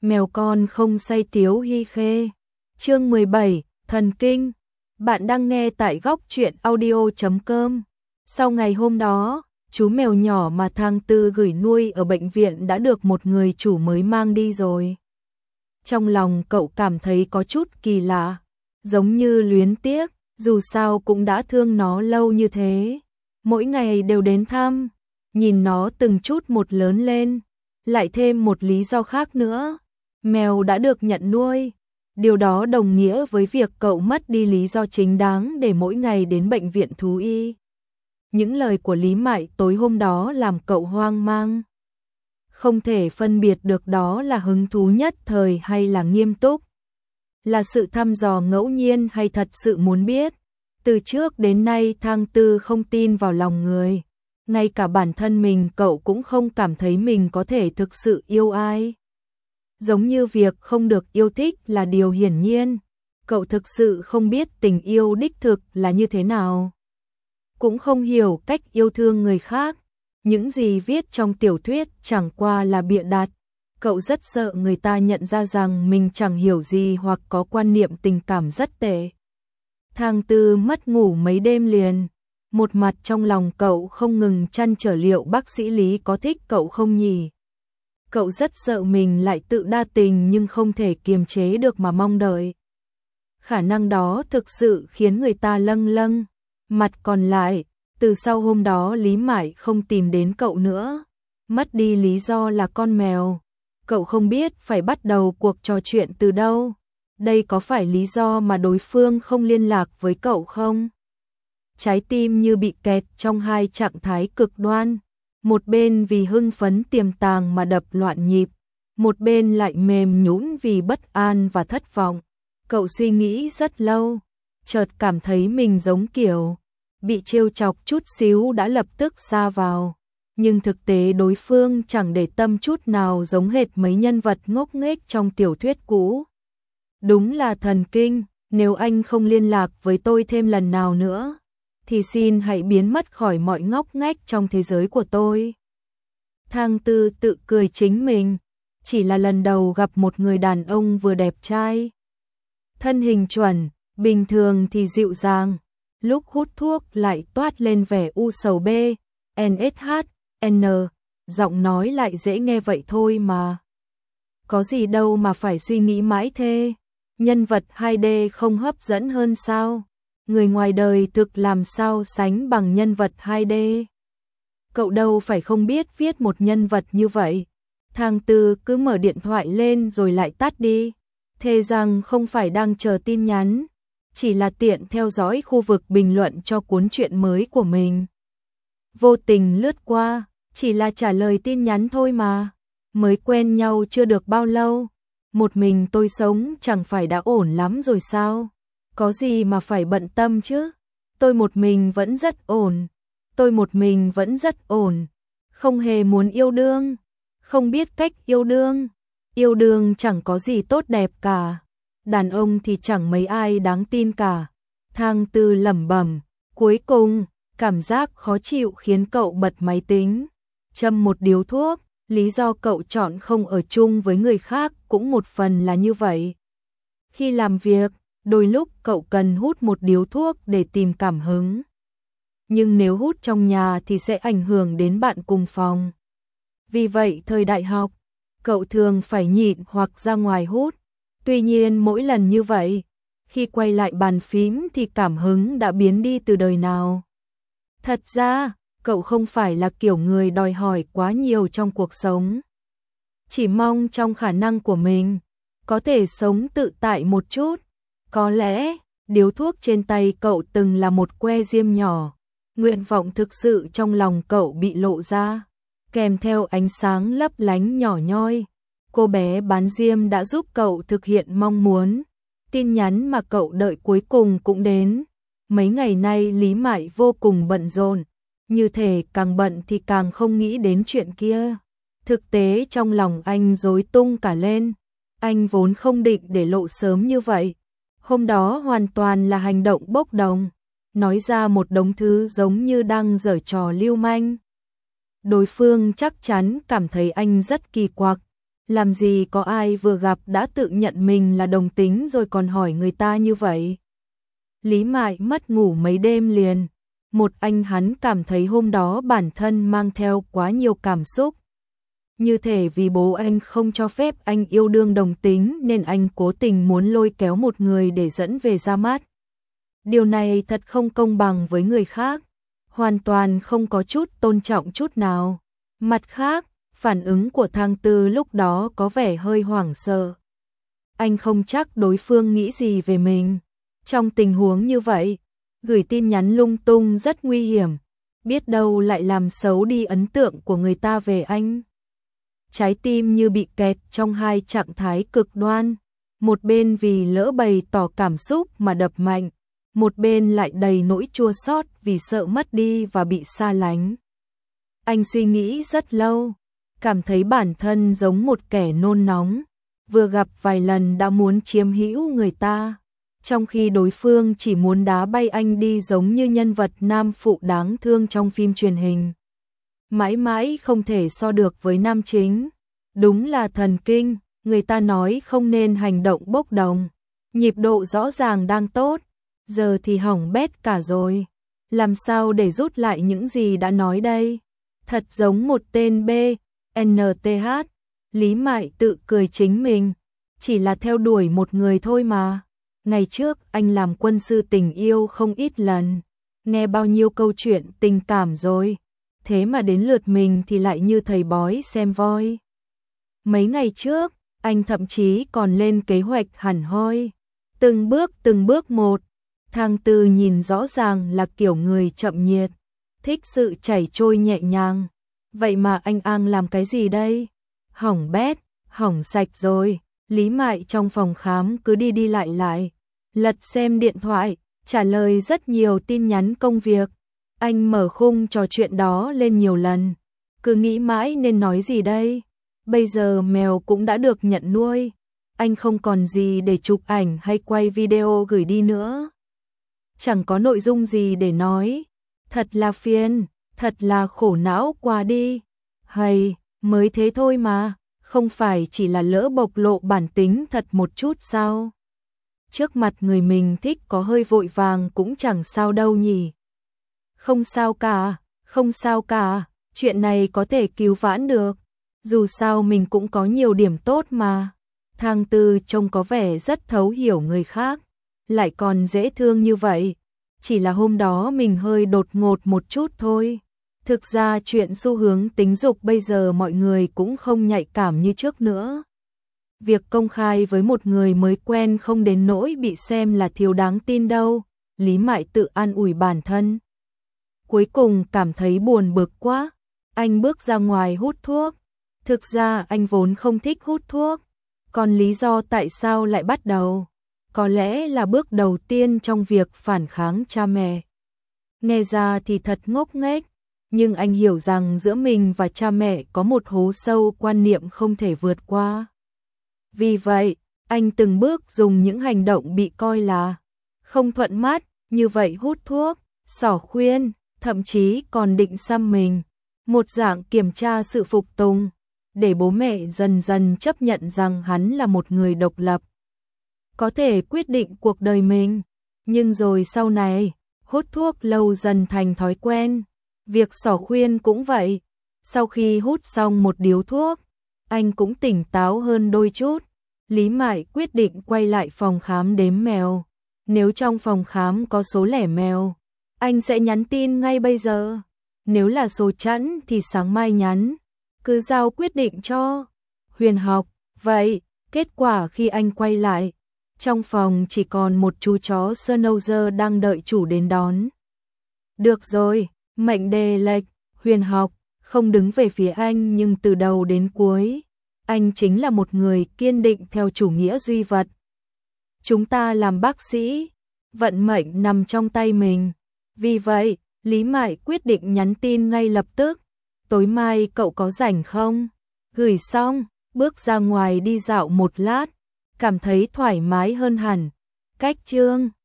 Mèo con không say tiếu hi khê. Chương 17, thần kinh. Bạn đang nghe tại góc truyện audio.com. Sau ngày hôm đó, chú mèo nhỏ mà Thang Tư gửi nuôi ở bệnh viện đã được một người chủ mới mang đi rồi. Trong lòng cậu cảm thấy có chút kỳ lạ, giống như luyến tiếc, dù sao cũng đã thương nó lâu như thế. Mỗi ngày đều đến thăm, nhìn nó từng chút một lớn lên, lại thêm một lý do khác nữa. Mèo đã được nhận nuôi, điều đó đồng nghĩa với việc cậu mất đi lý do chính đáng để mỗi ngày đến bệnh viện thú y. Những lời của Lý Mại tối hôm đó làm cậu hoang mang. Không thể phân biệt được đó là hứng thú nhất thời hay là nghiêm túc. Là sự thăm dò ngẫu nhiên hay thật sự muốn biết. Từ trước đến nay Thang Tư không tin vào lòng người. Ngay cả bản thân mình cậu cũng không cảm thấy mình có thể thực sự yêu ai. Giống như việc không được yêu thích là điều hiển nhiên. Cậu thực sự không biết tình yêu đích thực là như thế nào. Cũng không hiểu cách yêu thương người khác. Những gì viết trong tiểu thuyết chẳng qua là bịa đặt. Cậu rất sợ người ta nhận ra rằng mình chẳng hiểu gì hoặc có quan niệm tình cảm rất tệ. Thang Tư mất ngủ mấy đêm liền. Một mặt trong lòng cậu không ngừng trăn trở liệu bác sĩ Lý có thích cậu không nhỉ. Cậu rất sợ mình lại tự đa tình nhưng không thể kiềm chế được mà mong đợi. Khả năng đó thực sự khiến người ta lâng lâng. Mặt còn lại, từ sau hôm đó Lý Mại không tìm đến cậu nữa. Mất đi lý do là con mèo. Cậu không biết phải bắt đầu cuộc trò chuyện từ đâu. Đây có phải lý do mà đối phương không liên lạc với cậu không? Trái tim như bị kẹt trong hai trạng thái cực đoan. Một bên vì hưng phấn tiềm tàng mà đập loạn nhịp. Một bên lại mềm nhũn vì bất an và thất vọng. Cậu suy nghĩ rất lâu. Chợt cảm thấy mình giống kiểu bị trêu chọc chút xíu đã lập tức sa vào. Nhưng thực tế đối phương chẳng để tâm chút nào, giống hệt mấy nhân vật ngốc nghếch trong tiểu thuyết cũ. Đúng là thần kinh, nếu anh không liên lạc với tôi thêm lần nào nữa, thì xin hãy biến mất khỏi mọi ngóc ngách trong thế giới của tôi. Thang Tư tự cười chính mình, chỉ là lần đầu gặp một người đàn ông vừa đẹp trai. Thân hình chuẩn, bình thường thì dịu dàng, lúc hút thuốc lại toát lên vẻ u sầu bê, NSH, giọng nói lại dễ nghe vậy thôi mà. Có gì đâu mà phải suy nghĩ mãi thế, nhân vật 2D không hấp dẫn hơn sao, người ngoài đời thực làm sao sánh bằng nhân vật 2D. Cậu đâu phải không biết viết một nhân vật như vậy. Thang Tư cứ mở điện thoại lên rồi lại tắt đi, thề rằng không phải đang chờ tin nhắn, chỉ là tiện theo dõi khu vực bình luận cho cuốn truyện mới của mình. Vô tình lướt qua, chỉ là trả lời tin nhắn thôi mà. Mới quen nhau chưa được bao lâu, một mình tôi sống chẳng phải đã ổn lắm rồi sao? Có gì mà phải bận tâm chứ? Tôi một mình vẫn rất ổn. Tôi một mình vẫn rất ổn. Không hề muốn yêu đương, không biết cách yêu đương. Yêu đương chẳng có gì tốt đẹp cả. Đàn ông thì chẳng mấy ai đáng tin cả. Thang Tư lẩm bẩm, cuối cùng cảm giác khó chịu khiến cậu bật máy tính, châm một điếu thuốc. Lý do cậu chọn không ở chung với người khác cũng một phần là như vậy. Khi làm việc, đôi lúc cậu cần hút một điếu thuốc để tìm cảm hứng. Nhưng nếu hút trong nhà thì sẽ ảnh hưởng đến bạn cùng phòng. Vì vậy thời đại học, cậu thường phải nhịn hoặc ra ngoài hút. Tuy nhiên mỗi lần như vậy, khi quay lại bàn phím thì cảm hứng đã biến đi từ đời nào. Thật ra, cậu không phải là kiểu người đòi hỏi quá nhiều trong cuộc sống. Chỉ mong trong khả năng của mình, có thể sống tự tại một chút. Có lẽ, điếu thuốc trên tay cậu từng là một que diêm nhỏ. Nguyện vọng thực sự trong lòng cậu bị lộ ra, kèm theo ánh sáng lấp lánh nhỏ nhoi. Cô bé bán diêm đã giúp cậu thực hiện mong muốn. Tin nhắn mà cậu đợi cuối cùng cũng đến. Mấy ngày nay Lý Mại vô cùng bận rộn. Như thể càng bận thì càng không nghĩ đến chuyện kia. Thực tế trong lòng anh rối tung cả lên. Anh vốn không định để lộ sớm như vậy. Hôm đó hoàn toàn là hành động bốc đồng. Nói ra một đống thứ giống như đang giở trò lưu manh. Đối phương chắc chắn cảm thấy anh rất kỳ quặc. Làm gì có ai vừa gặp đã tự nhận mình là đồng tính rồi còn hỏi người ta như vậy. Lý Mại mất ngủ mấy đêm liền. Một anh hắn cảm thấy hôm đó bản thân mang theo quá nhiều cảm xúc. Như thể vì bố anh không cho phép anh yêu đương đồng tính nên anh cố tình muốn lôi kéo một người để dẫn về ra mắt. Điều này thật không công bằng với người khác, hoàn toàn không có chút tôn trọng chút nào. Mặt khác, phản ứng của Thang Tư lúc đó có vẻ hơi hoảng sợ. Anh không chắc đối phương nghĩ gì về mình. Trong tình huống như vậy, gửi tin nhắn lung tung rất nguy hiểm, biết đâu lại làm xấu đi ấn tượng của người ta về anh. Trái tim như bị kẹt trong hai trạng thái cực đoan, một bên vì lỡ bày tỏ cảm xúc mà đập mạnh, một bên lại đầy nỗi chua xót vì sợ mất đi và bị xa lánh. Anh suy nghĩ rất lâu, cảm thấy bản thân giống một kẻ nôn nóng, vừa gặp vài lần đã muốn chiếm hữu người ta, trong khi đối phương chỉ muốn đá bay anh đi giống như nhân vật nam phụ đáng thương trong phim truyền hình. Mãi mãi không thể so được với nam chính. Đúng là thần kinh, người ta nói không nên hành động bốc đồng. Nhịp độ rõ ràng đang tốt, giờ thì hỏng bét cả rồi. Làm sao để rút lại những gì đã nói đây? Thật giống một tên BNTH. Lý Mại tự cười chính mình, chỉ là theo đuổi một người thôi mà. Ngày trước anh làm quân sư tình yêu không ít lần, nghe bao nhiêu câu chuyện tình cảm rồi, thế mà đến lượt mình thì lại như thầy bói xem voi. Mấy ngày trước, anh thậm chí còn lên kế hoạch hẳn hoi, từng bước một. Thang Tư nhìn rõ ràng là kiểu người chậm nhiệt, thích sự chảy trôi nhẹ nhàng. Vậy mà anh Ang làm cái gì đây? Hỏng bét, hỏng sạch rồi. Lý Mại trong phòng khám cứ đi đi lại, lật xem điện thoại, trả lời rất nhiều tin nhắn công việc. Anh mở khung trò chuyện đó lên nhiều lần, cứ nghĩ mãi nên nói gì đây. Bây giờ mèo cũng đã được nhận nuôi, anh không còn gì để chụp ảnh hay quay video gửi đi nữa. Chẳng có nội dung gì để nói, thật là phiền, thật là khổ não quá đi. Hay, mới thế thôi mà, không phải chỉ là lỡ bộc lộ bản tính thật một chút sao? Trước mặt người mình thích có hơi vội vàng cũng chẳng sao đâu nhỉ. Không sao cả, không sao cả, chuyện này có thể cứu vãn được. Dù sao mình cũng có nhiều điểm tốt mà. Thang Tư trông có vẻ rất thấu hiểu người khác, lại còn dễ thương như vậy. Chỉ là hôm đó mình hơi đột ngột một chút thôi. Thực ra chuyện xu hướng tính dục bây giờ mọi người cũng không nhạy cảm như trước nữa. Việc công khai với một người mới quen không đến nỗi bị xem là thiếu đáng tin đâu. Lý Mại tự an ủi bản thân. Cuối cùng cảm thấy buồn bực quá, anh bước ra ngoài hút thuốc. Thực ra anh vốn không thích hút thuốc, còn lý do tại sao lại bắt đầu, có lẽ là bước đầu tiên trong việc phản kháng cha mẹ. Nghe ra thì thật ngốc nghếch, nhưng anh hiểu rằng giữa mình và cha mẹ có một hố sâu quan niệm không thể vượt qua. Vì vậy, anh từng bước dùng những hành động bị coi là không thuận mắt, như vậy hút thuốc, xỏ khuyên, thậm chí còn định xăm mình, một dạng kiểm tra sự phục tùng, để bố mẹ dần dần chấp nhận rằng hắn là một người độc lập, có thể quyết định cuộc đời mình. Nhưng rồi sau này, hút thuốc lâu dần thành thói quen, việc xỏ khuyên cũng vậy. Sau khi hút xong một điếu thuốc, anh cũng tỉnh táo hơn đôi chút. Lý Mại quyết định quay lại phòng khám đếm mèo. Nếu trong phòng khám có số lẻ mèo, anh sẽ nhắn tin ngay bây giờ. Nếu là số chẵn thì sáng mai nhắn. Cứ giao quyết định cho Huyền Học. Vậy, kết quả khi anh quay lại, trong phòng chỉ còn một chú chó Schnauzer đang đợi chủ đến đón. Được rồi, mệnh đề lệch, Huyền Học không đứng về phía anh, nhưng từ đầu đến cuối, anh chính là một người kiên định theo chủ nghĩa duy vật. Chúng ta làm bác sĩ, vận mệnh nằm trong tay mình. Vì vậy, Lý Mại quyết định nhắn tin ngay lập tức. Tối mai cậu có rảnh không? Gửi xong, bước ra ngoài đi dạo một lát, cảm thấy thoải mái hơn hẳn. Cách chương